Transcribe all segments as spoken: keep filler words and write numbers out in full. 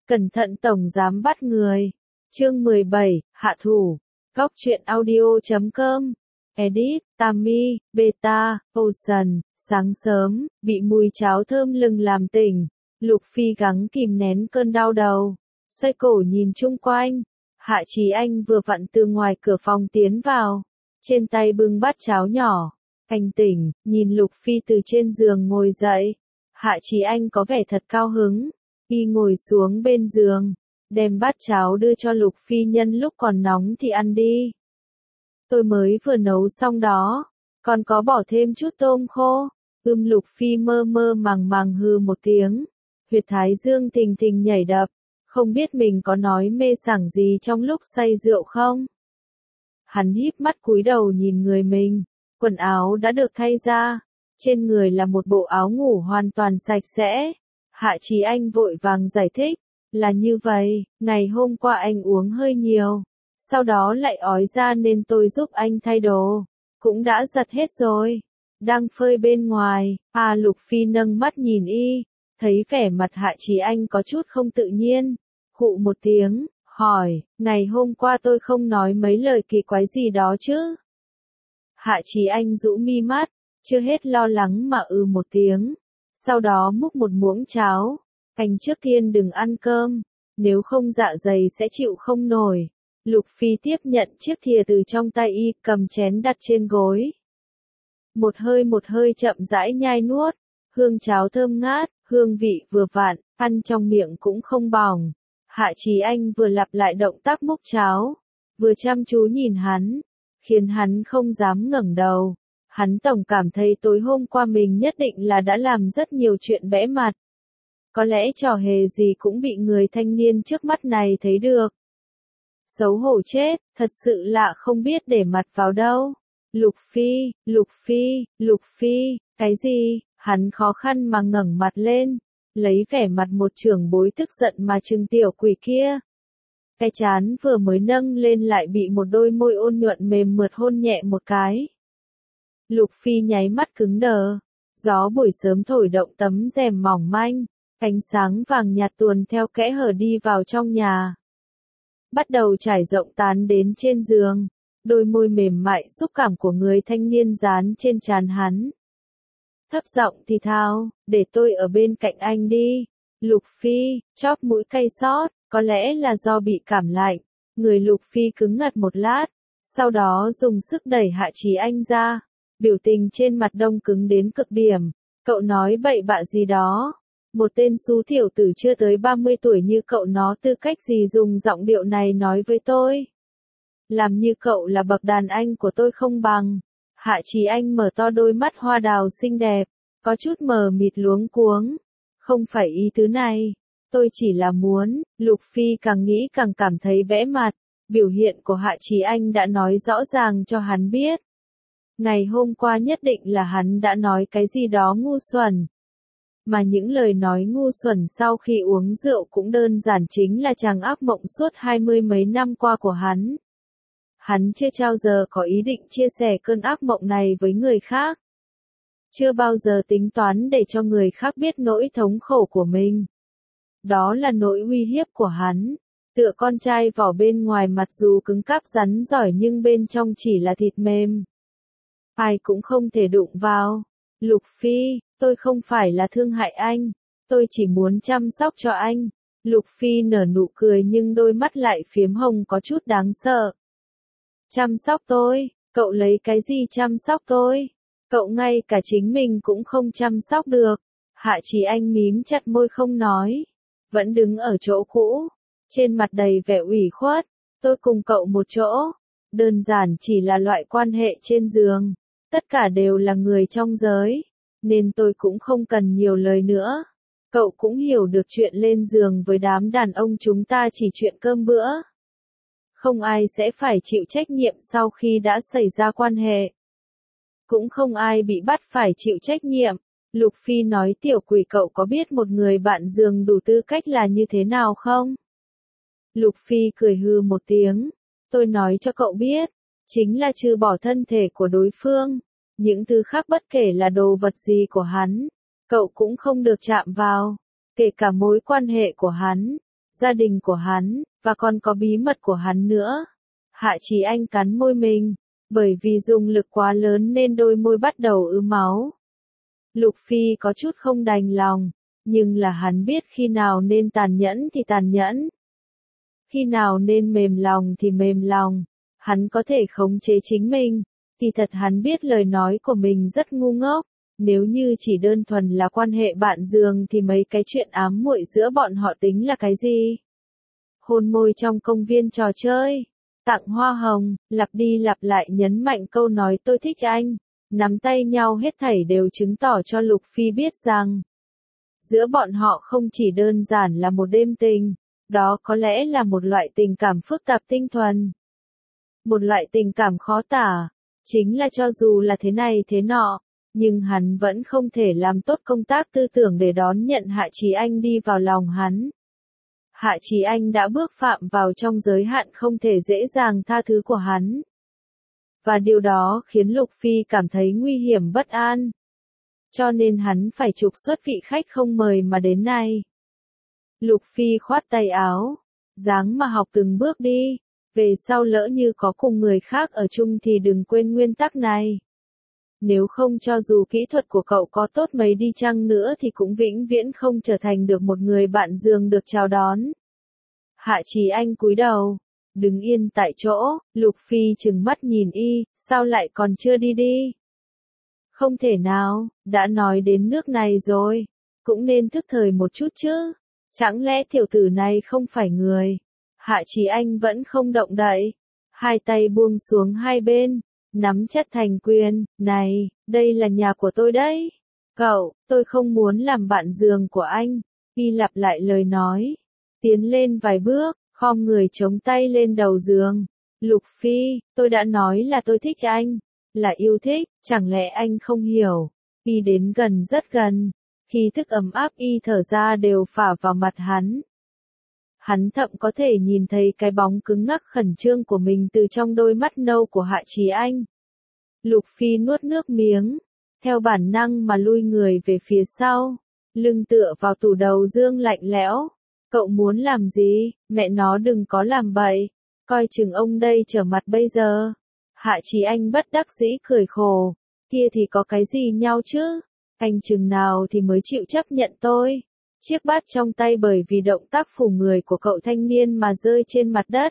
Cẩn thận tổng giám bắt người. Chương mười bảy, hạ thủ. Góc truyện audio chấm com. Edit, Tammy, Beta, Ocean. Sáng sớm, bị mùi cháo thơm lừng làm tỉnh. Lục Phi gắng kìm nén cơn đau đầu. Xoay cổ nhìn chung quanh. Hạ Chí Anh vừa vặn từ ngoài cửa phòng tiến vào. Trên tay bưng bát cháo nhỏ. Anh tỉnh, nhìn Lục Phi từ trên giường ngồi dậy. Hạ Chí Anh có vẻ thật cao hứng. Y ngồi xuống bên giường, đem bát cháo đưa cho Lục Phi nhân lúc còn nóng thì ăn đi. Tôi mới vừa nấu xong đó, còn có bỏ thêm chút tôm khô. Ưm Lục Phi mơ mơ màng màng hừ một tiếng. Huyệt thái dương thình thình nhảy đập, không biết mình có nói mê sảng gì trong lúc say rượu không. Hắn híp mắt cúi đầu nhìn người mình, quần áo đã được thay ra, trên người là một bộ áo ngủ hoàn toàn sạch sẽ. Hạ Chí Anh vội vàng giải thích, là như vậy, ngày hôm qua anh uống hơi nhiều, sau đó lại ói ra nên tôi giúp anh thay đồ, cũng đã giặt hết rồi, đang phơi bên ngoài. À Lục Phi nâng mắt nhìn y, thấy vẻ mặt Hạ Chí Anh có chút không tự nhiên, khụ một tiếng, hỏi, ngày hôm qua tôi không nói mấy lời kỳ quái gì đó chứ? Hạ Chí Anh rũ mi mắt, chưa hết lo lắng mà ừ một tiếng. Sau đó múc một muỗng cháo, anh trước tiên đừng ăn cơm, nếu không dạ dày sẽ chịu không nổi. Lục Phi tiếp nhận chiếc thìa từ trong tay y, cầm chén đặt trên gối. Một hơi một hơi chậm rãi nhai nuốt, hương cháo thơm ngát, hương vị vừa vặn, ăn trong miệng cũng không bỏng. Hạ Chí Anh vừa lặp lại động tác múc cháo, vừa chăm chú nhìn hắn, khiến hắn không dám ngẩng đầu. Hắn tổng cảm thấy tối hôm qua mình nhất định là đã làm rất nhiều chuyện bẽ mặt. Có lẽ trò hề gì cũng bị người thanh niên trước mắt này thấy được. Xấu hổ chết, thật sự lạ không biết để mặt vào đâu. Lục Phi, Lục Phi, Lục Phi, cái gì? Hắn khó khăn mà ngẩng mặt lên, lấy vẻ mặt một trưởng bối tức giận mà trừng tiểu quỷ kia. Cái trán vừa mới nâng lên lại bị một đôi môi ôn nhuận mềm mượt hôn nhẹ một cái. Lục Phi nháy mắt cứng đờ, gió buổi sớm thổi động tấm rèm mỏng manh, ánh sáng vàng nhạt tuồn theo kẽ hở đi vào trong nhà. Bắt đầu trải rộng tán đến trên giường, đôi môi mềm mại xúc cảm của người thanh niên dán trên trán hắn. Thấp giọng thì thào, để tôi ở bên cạnh anh đi. Lục Phi, chóp mũi cay xót, có lẽ là do bị cảm lạnh, người Lục Phi cứng ngặt một lát, sau đó dùng sức đẩy Hạ Chí Anh ra. Biểu tình trên mặt đông cứng đến cực điểm, cậu nói bậy bạ gì đó, một tên xú tiểu tử chưa tới ba mươi tuổi như cậu nó tư cách gì dùng giọng điệu này nói với tôi. Làm như cậu là bậc đàn anh của tôi không bằng. Hạ Chí Anh mở to đôi mắt hoa đào xinh đẹp, có chút mờ mịt luống cuống. Không phải ý tứ này, tôi chỉ là muốn. Lục Phi càng nghĩ càng cảm thấy bẽ mặt, biểu hiện của Hạ Chí Anh đã nói rõ ràng cho hắn biết. Ngày hôm qua nhất định là hắn đã nói cái gì đó ngu xuẩn. Mà những lời nói ngu xuẩn sau khi uống rượu cũng đơn giản chính là tràng ác mộng suốt hai mươi mấy năm qua của hắn. Hắn chưa bao giờ có ý định chia sẻ cơn ác mộng này với người khác. Chưa bao giờ tính toán để cho người khác biết nỗi thống khổ của mình. Đó là nỗi uy hiếp của hắn. Tựa con trai vỏ bên ngoài mặt dù cứng cáp rắn giỏi nhưng bên trong chỉ là thịt mềm. Ai cũng không thể đụng vào. Lục Phi, tôi không phải là thương hại anh, tôi chỉ muốn chăm sóc cho anh. Lục Phi nở nụ cười nhưng đôi mắt lại phiếm hồng có chút đáng sợ. Chăm sóc tôi, cậu lấy cái gì chăm sóc tôi? Cậu ngay cả chính mình cũng không chăm sóc được. Hạ Chí Anh mím chặt môi không nói, vẫn đứng ở chỗ cũ, trên mặt đầy vẻ ủy khuất. Tôi cùng cậu một chỗ, đơn giản chỉ là loại quan hệ trên giường. Tất cả đều là người trong giới, nên tôi cũng không cần nhiều lời nữa. Cậu cũng hiểu được chuyện lên giường với đám đàn ông chúng ta chỉ chuyện cơm bữa. Không ai sẽ phải chịu trách nhiệm sau khi đã xảy ra quan hệ. Cũng không ai bị bắt phải chịu trách nhiệm. Lục Phi nói tiểu quỷ cậu có biết một người bạn giường đủ tư cách là như thế nào không? Lục Phi cười hư một tiếng. Tôi nói cho cậu biết. Chính là trừ bỏ thân thể của đối phương, những thứ khác bất kể là đồ vật gì của hắn, cậu cũng không được chạm vào, kể cả mối quan hệ của hắn. gia đình của hắn, và còn có bí mật của hắn nữa. Hạ Chí Anh cắn môi mình, bởi vì dùng lực quá lớn nên đôi môi bắt đầu ứ máu. Lục Phi có chút không đành lòng, nhưng là hắn biết khi nào nên tàn nhẫn thì tàn nhẫn. Khi nào nên mềm lòng thì mềm lòng, hắn có thể khống chế chính mình, thì thật hắn biết lời nói của mình rất ngu ngốc, nếu như chỉ đơn thuần là quan hệ bạn giường thì mấy cái chuyện ám muội giữa bọn họ tính là cái gì? Hôn môi trong công viên trò chơi, tặng hoa hồng, lặp đi lặp lại nhấn mạnh câu nói tôi thích anh, nắm tay nhau hết thảy đều chứng tỏ cho Lục Phi biết rằng giữa bọn họ không chỉ đơn giản là một đêm tình, đó có lẽ là một loại tình cảm phức tạp tinh thuần. Một loại tình cảm khó tả, chính là cho dù là thế này thế nọ, nhưng hắn vẫn không thể làm tốt công tác tư tưởng để đón nhận Hạ Chí Anh đi vào lòng hắn. Hạ Chí Anh đã bước phạm vào trong giới hạn không thể dễ dàng tha thứ của hắn. Và điều đó khiến Lục Phi cảm thấy nguy hiểm bất an. Cho nên hắn phải trục xuất vị khách không mời mà đến này. Lục Phi khoát tay áo, dáng mà học từng bước đi, về sau lỡ như có cùng người khác ở chung thì đừng quên nguyên tắc này. Nếu không cho dù kỹ thuật của cậu có tốt mấy đi chăng nữa thì cũng vĩnh viễn không trở thành được một người bạn giường được chào đón. Hạ Chí Anh cúi đầu, đứng yên tại chỗ, Lục Phi trừng mắt nhìn y, sao lại còn chưa đi đi? Không thể nào, đã nói đến nước này rồi, cũng nên thức thời một chút chứ, chẳng lẽ tiểu tử này không phải người? Hạ Chí Anh vẫn không động đậy, hai tay buông xuống hai bên, nắm chặt thành quyền, này, đây là nhà của tôi đấy. Cậu, tôi không muốn làm bạn giường của anh. Y lặp lại lời nói, tiến lên vài bước, khom người chống tay lên đầu giường. Lục Phi, tôi đã nói là tôi thích anh, là yêu thích, chẳng lẽ anh không hiểu? Y đến gần rất gần, khí thức ấm áp y thở ra đều phả vào mặt hắn. Hắn thậm có thể nhìn thấy cái bóng cứng ngắc khẩn trương của mình từ trong đôi mắt nâu của Hạ Chí Anh. Lục Phi nuốt nước miếng, theo bản năng mà lui người về phía sau, lưng tựa vào tủ đầu giường lạnh lẽo. Cậu muốn làm gì, mẹ nó đừng có làm bậy, coi chừng ông đây trở mặt bây giờ. Hạ Chí Anh bất đắc dĩ cười khổ, kia thì có cái gì nhau chứ, anh chừng nào thì mới chịu chấp nhận tôi. Chiếc bát trong tay bởi vì động tác phủ người của cậu thanh niên mà rơi trên mặt đất.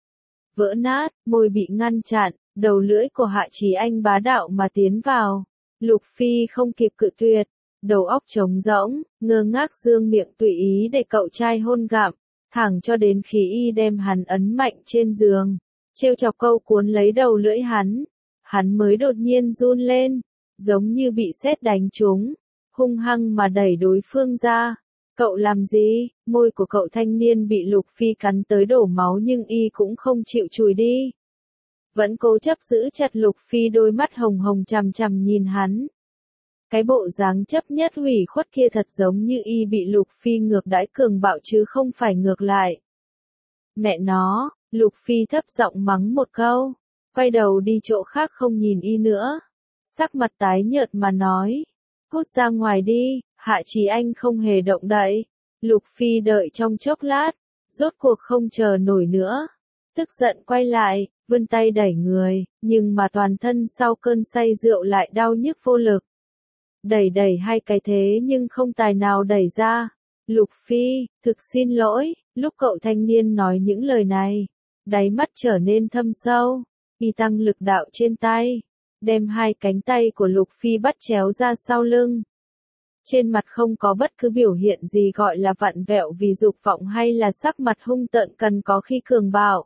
Vỡ nát, môi bị ngăn chặn, đầu lưỡi của Hạ Chí Anh bá đạo mà tiến vào. Lục Phi không kịp cự tuyệt, đầu óc trống rỗng, ngơ ngác dương miệng tùy ý để cậu trai hôn gặm, thẳng cho đến khi y đem hắn ấn mạnh trên giường, trêu chọc câu cuốn lấy đầu lưỡi hắn. Hắn mới đột nhiên run lên, giống như bị sét đánh trúng, hung hăng mà đẩy đối phương ra. Cậu làm gì? Môi của cậu thanh niên bị Lục Phi cắn tới đổ máu nhưng y cũng không chịu chùi đi. Vẫn cố chấp giữ chặt Lục Phi, đôi mắt hồng hồng chằm chằm nhìn hắn. Cái bộ dáng chấp nhất hủy khuất kia thật giống như y bị Lục Phi ngược đãi cường bạo chứ không phải ngược lại. Mẹ nó, Lục Phi thấp giọng mắng một câu, quay đầu đi chỗ khác không nhìn y nữa. Sắc mặt tái nhợt mà nói, cút ra ngoài đi. Hạ Chí Anh không hề động đậy. Lục Phi đợi trong chốc lát, rốt cuộc không chờ nổi nữa. Tức giận quay lại, vươn tay đẩy người, nhưng mà toàn thân sau cơn say rượu lại đau nhức vô lực. Đẩy đẩy hai cái thế nhưng không tài nào đẩy ra. Lục Phi, thực xin lỗi. Lúc cậu thanh niên nói những lời này, đáy mắt trở nên thâm sâu. Y tăng lực đạo trên tay, đem hai cánh tay của Lục Phi bắt chéo ra sau lưng. Trên mặt không có bất cứ biểu hiện gì gọi là vặn vẹo vì dục vọng hay là sắc mặt hung tợn cần có khi cường bạo.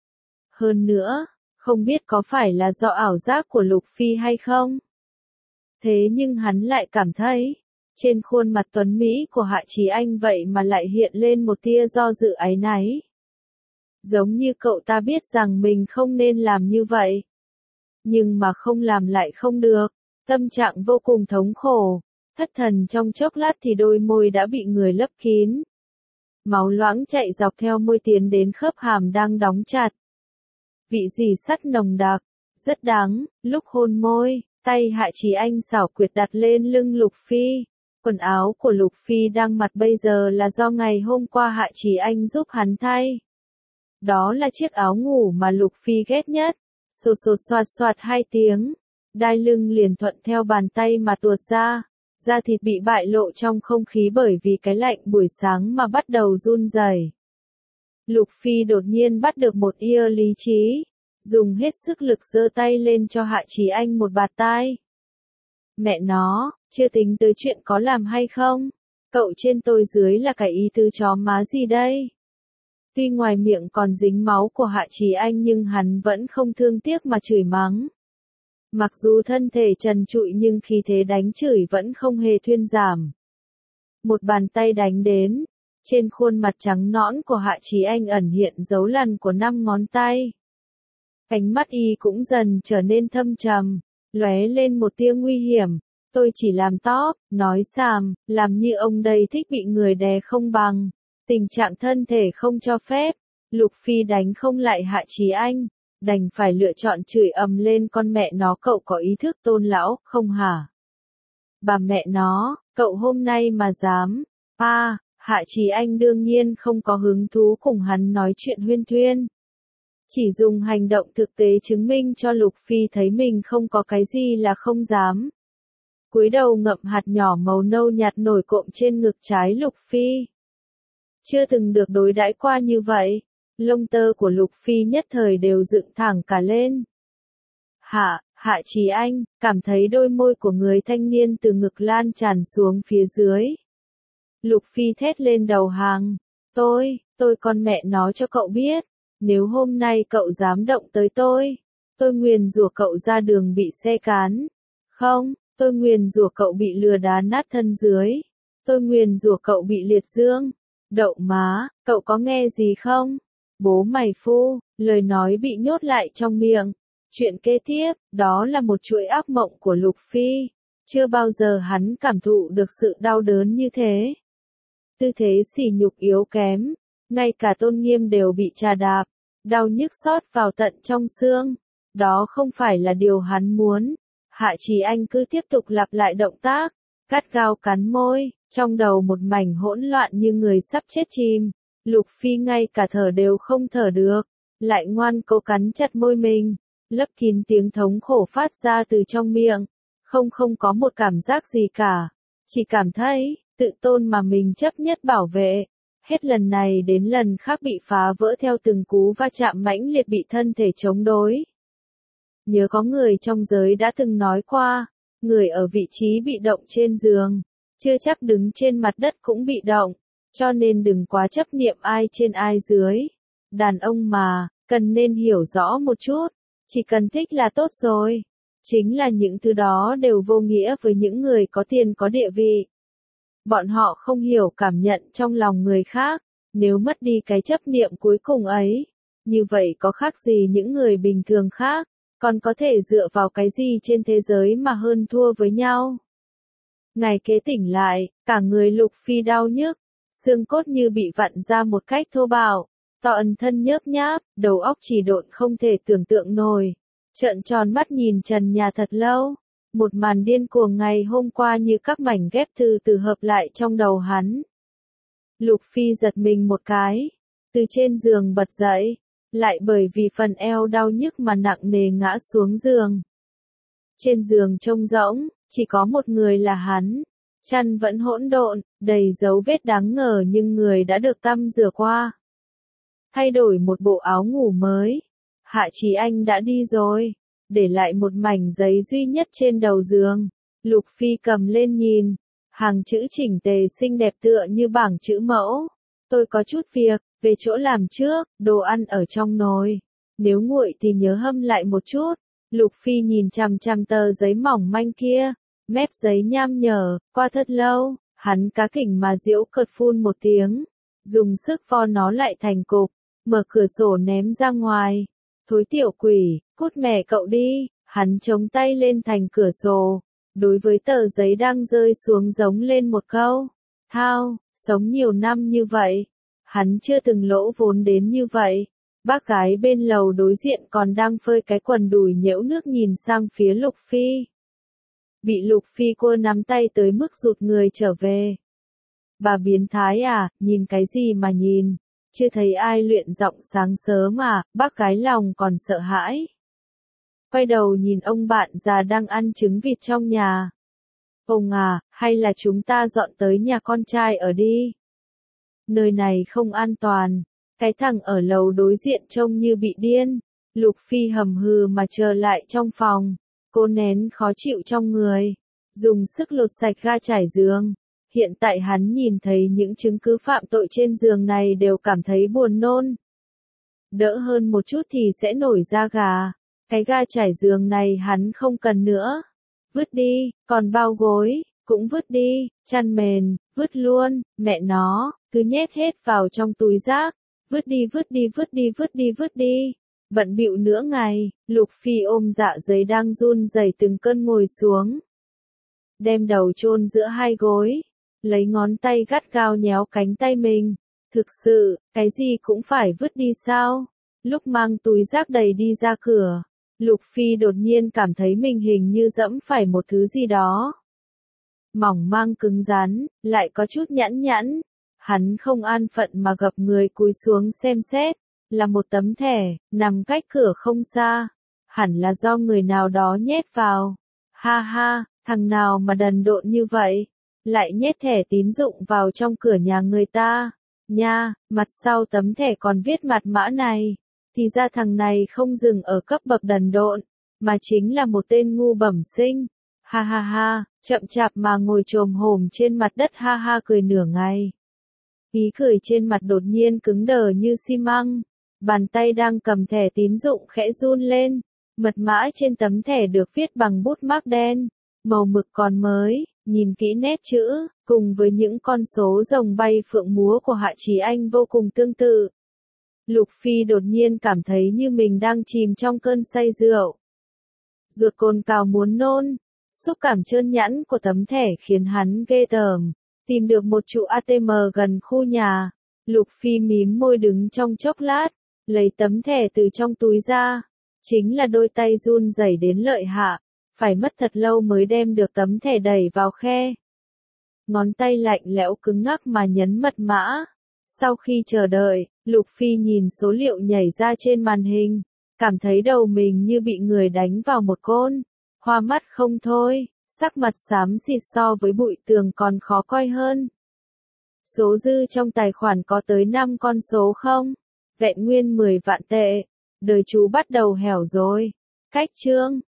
Hơn nữa, không biết có phải là do ảo giác của Lục Phi hay không? Thế nhưng hắn lại cảm thấy, trên khuôn mặt tuấn Mỹ của Hạ Chí Anh vậy mà lại hiện lên một tia do dự áy náy. Giống như cậu ta biết rằng mình không nên làm như vậy. Nhưng mà không làm lại không được, tâm trạng vô cùng thống khổ. Thất thần trong chốc lát thì đôi môi đã bị người lấp kín. Máu loãng chạy dọc theo môi tiến đến khớp hàm đang đóng chặt. Vị dì sắt nồng đặc, rất đắng, lúc hôn môi, tay Hạ Chí Anh xảo quyệt đặt lên lưng Lục Phi, Quần áo của Lục Phi đang mặc bây giờ là do ngày hôm qua Hạ Chí Anh giúp hắn thay. Đó là chiếc áo ngủ mà Lục Phi ghét nhất. Sột sột soạt soạt hai tiếng. Đai lưng liền thuận theo bàn tay mà tuột ra. Da thịt bị bại lộ trong không khí bởi vì cái lạnh buổi sáng mà bắt đầu run rẩy. Lục Phi đột nhiên bắt được một tia lý trí. Dùng hết sức lực giơ tay lên cho Hạ Chí Anh một bạt tai. Mẹ nó, chưa tính tới chuyện có làm hay không? Cậu trên tôi dưới là cái ý tứ chó má gì đây? Tuy ngoài miệng còn dính máu của Hạ Chí Anh nhưng hắn vẫn không thương tiếc mà chửi mắng. Mặc dù thân thể trần trụi nhưng khí thế đánh chửi vẫn không hề thuyên giảm. Một bàn tay đánh đến, trên khuôn mặt trắng nõn của Hạ Chí Anh ẩn hiện dấu lần của năm ngón tay. Ánh mắt y cũng dần trở nên thâm trầm, lóe lên một tia nguy hiểm. Tôi chỉ làm tóp, nói xàm, làm như ông đây thích bị người đè không bằng. Tình trạng thân thể không cho phép, Lục Phi đánh không lại Hạ Chí Anh, đành phải lựa chọn chửi ầm lên con mẹ nó cậu có ý thức tôn lão, không hả? Bà mẹ nó, cậu hôm nay mà dám, à, Hạ Chí Anh đương nhiên không có hứng thú cùng hắn nói chuyện huyên thuyên. Chỉ dùng hành động thực tế chứng minh cho Lục Phi thấy mình không có cái gì là không dám. Cúi đầu ngậm hạt nhỏ màu nâu nhạt nổi cộm trên ngực trái Lục Phi. Chưa từng được đối đãi qua như vậy, lông tơ của Lục Phi nhất thời đều dựng thẳng cả lên. Hạ, Hạ Chí Anh, cảm thấy đôi môi của người thanh niên từ ngực lan tràn xuống phía dưới. Lục Phi thét lên đầu hàng, tôi, tôi con mẹ nói cho cậu biết, nếu hôm nay cậu dám động tới tôi, tôi nguyền rủa cậu ra đường bị xe cán. Không, tôi nguyền rủa cậu bị lừa đá nát thân dưới. Tôi nguyền rủa cậu bị liệt dương. Đậu má, cậu có nghe gì không? Bố mày phu, lời nói bị nhốt lại trong miệng. Chuyện kế tiếp, đó là một chuỗi ác mộng của Lục Phi. Chưa bao giờ hắn cảm thụ được sự đau đớn như thế. Tư thế sỉ nhục yếu kém, ngay cả tôn nghiêm đều bị trà đạp, đau nhức xót vào tận trong xương. Đó không phải là điều hắn muốn. Hạ Chí Anh cứ tiếp tục lặp lại động tác, gắt gao cắn môi, trong đầu một mảnh hỗn loạn như người sắp chết chìm. Lục Phi ngay cả thở đều không thở được, lại ngoan cố cắn chặt môi mình, lấp kín tiếng thống khổ phát ra từ trong miệng. Không không có một cảm giác gì cả, chỉ cảm thấy, tự tôn mà mình chấp nhất bảo vệ. Hết lần này đến lần khác bị phá vỡ theo từng cú va chạm mãnh liệt bị thân thể chống đối. Nhớ có người trong giới đã từng nói qua, người ở vị trí bị động trên giường, chưa chắc đứng trên mặt đất cũng bị động, cho nên đừng quá chấp niệm ai trên ai dưới. Đàn ông mà, cần nên hiểu rõ một chút, chỉ cần thích là tốt rồi. Chính là những thứ đó đều vô nghĩa với những người có tiền có địa vị. Bọn họ không hiểu cảm nhận trong lòng người khác, nếu mất đi cái chấp niệm cuối cùng ấy, như vậy có khác gì những người bình thường khác, còn có thể dựa vào cái gì trên thế giới mà hơn thua với nhau. Ngày kế tỉnh lại, cả người Lục Phi đau nhức, xương cốt như bị vặn ra một cách thô bạo, toàn thân nhớp nháp, đầu óc chỉ độn không thể tưởng tượng nổi. Trợn tròn mắt nhìn trần nhà thật lâu, một màn điên cuồng ngày hôm qua như các mảnh ghép từ từ hợp lại trong đầu hắn. Lục Phi giật mình một cái, từ trên giường bật dậy, lại bởi vì phần eo đau nhức mà nặng nề ngã xuống giường. Trên giường trông rỗng, chỉ có một người là hắn, chăn vẫn hỗn độn, đầy dấu vết đáng ngờ nhưng người đã được tăm rửa qua. Thay đổi một bộ áo ngủ mới, Hạ Chí Anh đã đi rồi, để lại một mảnh giấy duy nhất trên đầu giường. Lục Phi cầm lên nhìn, hàng chữ chỉnh tề xinh đẹp tựa như bảng chữ mẫu. Tôi có chút việc, về chỗ làm trước, đồ ăn ở trong nồi. Nếu nguội thì nhớ hâm lại một chút. Lục Phi nhìn chằm chằm tờ giấy mỏng manh kia, mép giấy nham nhở, qua thật lâu, hắn cá kỉnh mà giễu cợt phun một tiếng, dùng sức vo nó lại thành cục, mở cửa sổ ném ra ngoài. Thối tiểu quỷ, cút mẹ cậu đi, hắn chống tay lên thành cửa sổ, đối với tờ giấy đang rơi xuống giống lên một câu. Thao, sống nhiều năm như vậy, hắn chưa từng lỗ vốn đến như vậy. Bác gái bên lầu đối diện còn đang phơi cái quần đùi nhễu nước nhìn sang phía Lục Phi. bị Lục Phi cô nắm tay tới mức rụt người trở về. Bà biến thái à, nhìn cái gì mà nhìn, chưa thấy ai luyện giọng sáng sớm à, bác gái lòng còn sợ hãi. Quay đầu nhìn ông bạn già đang ăn trứng vịt trong nhà. Ông à, hay là chúng ta dọn tới nhà con trai ở đi. Nơi này không an toàn, cái thằng ở lầu đối diện trông như bị điên. Lục Phi hầm hừ mà trở lại trong phòng, cô nén khó chịu trong người, dùng sức lột sạch ga trải giường. Hiện tại hắn nhìn thấy những chứng cứ phạm tội trên giường này đều cảm thấy buồn nôn. Đỡ hơn một chút thì sẽ nổi da gà. Cái ga trải giường này hắn không cần nữa. Vứt đi, còn bao gối, cũng vứt đi, chăn mền, vứt luôn, mẹ nó, cứ nhét hết vào trong túi rác. Vứt đi vứt đi vứt đi vứt đi vứt đi. Bận bịu nửa ngày, Lục Phi ôm dạ giấy đang run rẩy từng cơn ngồi xuống. Đem đầu chôn giữa hai gối, lấy ngón tay gắt gao nhéo cánh tay mình. Thực sự, cái gì cũng phải vứt đi sao? Lúc mang túi rác đầy đi ra cửa, Lục Phi đột nhiên cảm thấy mình hình như dẫm phải một thứ gì đó. Mỏng mang cứng rắn, lại có chút nhẵn nhẵn. Hắn không an phận mà gập người cúi xuống xem xét, là một tấm thẻ, nằm cách cửa không xa. Hẳn là do người nào đó nhét vào. Ha ha, thằng nào mà đần độn như vậy, lại nhét thẻ tín dụng vào trong cửa nhà người ta. Nha, mặt sau tấm thẻ còn viết mật mã này. Thì ra thằng này không dừng ở cấp bậc đần độn, mà chính là một tên ngu bẩm sinh. Ha ha ha, chậm chạp mà ngồi chồm hổm trên mặt đất ha ha cười nửa ngày. Ý cười trên mặt đột nhiên cứng đờ như xi măng. Bàn tay đang cầm thẻ tín dụng khẽ run lên. Mật mã trên tấm thẻ được viết bằng bút mác đen, màu mực còn mới, nhìn kỹ nét chữ, cùng với những con số rồng bay phượng múa của Hạ Chí Anh vô cùng tương tự. Lục Phi đột nhiên cảm thấy như mình đang chìm trong cơn say rượu. Ruột cồn cào muốn nôn, xúc cảm trơn nhẵn của tấm thẻ khiến hắn ghê tởm. Tìm được một trụ a tê em gần khu nhà, Lục Phi mím môi đứng trong chốc lát, lấy tấm thẻ từ trong túi ra. Chính là đôi tay run rẩy đến lợi hại, phải mất thật lâu mới đem được tấm thẻ đẩy vào khe. Ngón tay lạnh lẽo cứng ngắc mà nhấn mật mã. Sau khi chờ đợi, Lục Phi nhìn số liệu nhảy ra trên màn hình, cảm thấy đầu mình như bị người đánh vào một côn, hoa mắt không thôi, sắc mặt xám xịt so với bụi tường còn khó coi hơn. Số dư trong tài khoản có tới năm con số không? Vẹn nguyên mười vạn tệ. Đời chú bắt đầu hẻo rồi. Cách chương